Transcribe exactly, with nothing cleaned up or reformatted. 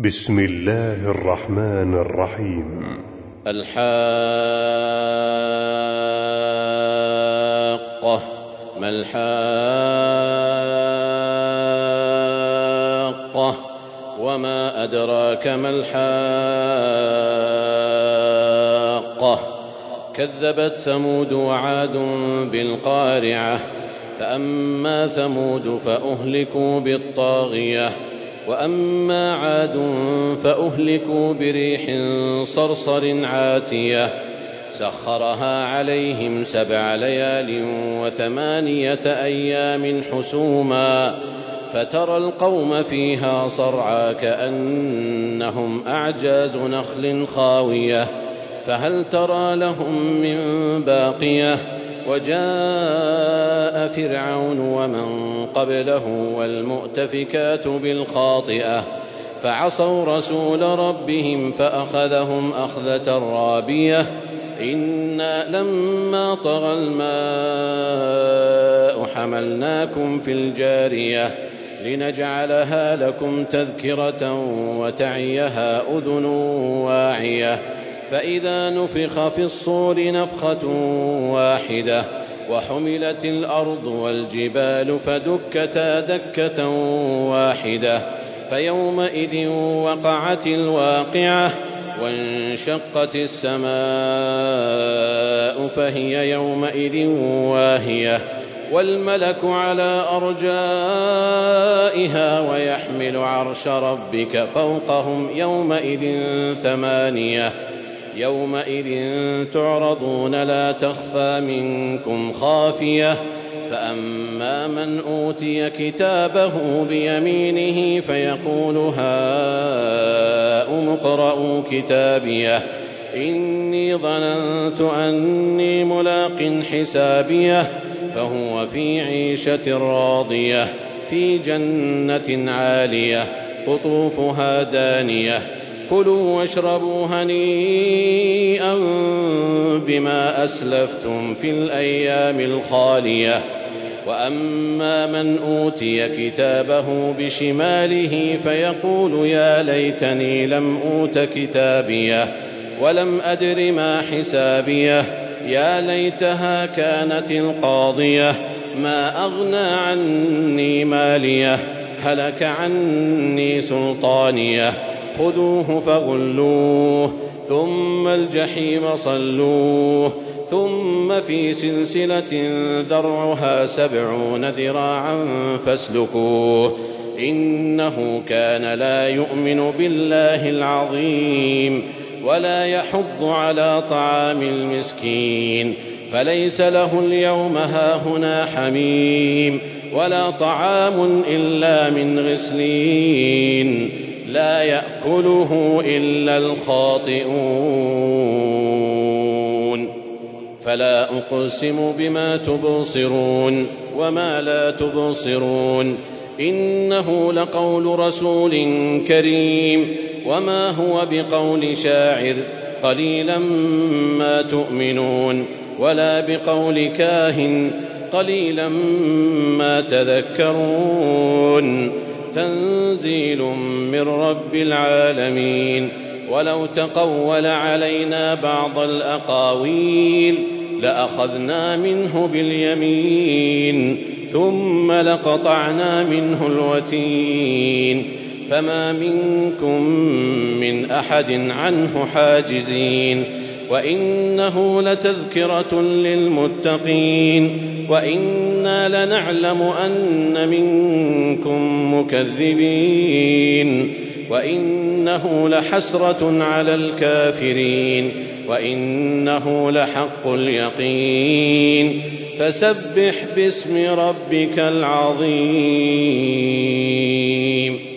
بسم الله الرحمن الرحيم. الحاقة. ما الحاقة وما أدراك ما الحاقة. كذبت ثمود وعاد بالقارعة. فأما ثمود فأهلكوا بالطاغية وأما عاد فأهلكوا بريح صرصر عاتية سخرها عليهم سبع ليال وثمانية أيام حسوما فترى القوم فيها صرعى كأنهم أعجاز نخل خاوية فهل ترى لهم من باقية. وجاء فرعون ومن قبله والمؤتفكات بالخاطئة فعصوا رسول ربهم فأخذهم أخذة رابية. إنا لما طغى الماء حملناكم في الجارية لنجعلها لكم تذكرة وتعيها أذن واعية. فإذا نفخ في الصور نفخة واحدة وحملت الأرض والجبال فدكتا دكة واحدة فيومئذ وقعت الواقعة وانشقت السماء فهي يومئذ واهية والملك على أرجائها ويحمل عرش ربك فوقهم يومئذ ثمانية. يومئذ تعرضون لا تخفى منكم خافية. فأما من أوتي كتابه بيمينه فيقول هاؤم اقرءوا كتابيه إني ظننت أني ملاق حسابيه فهو في عيشة راضية في جنة عالية قطوفها دانية. كلوا واشربوا هنيئا بما أسلفتم في الأيام الخالية. وأما من أوتي كتابه بشماله فيقول يا ليتني لم أوت كتابيه ولم أدر ما حسابيه يا ليتها كانت القاضية ما أغنى عني ماليه هلك عني سلطانيه خذوه فغلوه ثم الجحيم صلوه ثم في سلسلة ذرعها سبعون ذراعا فاسلكوه إنه كان لا يؤمن بالله العظيم ولا يحض على طعام المسكين فليس له اليوم هاهنا حميم ولا طعام إلا من غسلين لا يأكله إلا الخاطئون. فلا أقسم بما تبصرون وما لا تبصرون إنه لقول رسول كريم وما هو بقول شاعر قليلا ما تؤمنون ولا بقول كاهن قليلا ما تذكرون. تنزيل من رب العالمين. ولو تقول علينا بعض الأقاويل لأخذنا منه باليمين ثم لقطعنا منه الوتين فما منكم من أحد عنه حاجزين. وإنه لتذكرة للمتقين وإنا لنعلم أن منكم مكذبين وإنه لحسرة على الكافرين وإنه لحق اليقين. فسبح باسم ربك العظيم.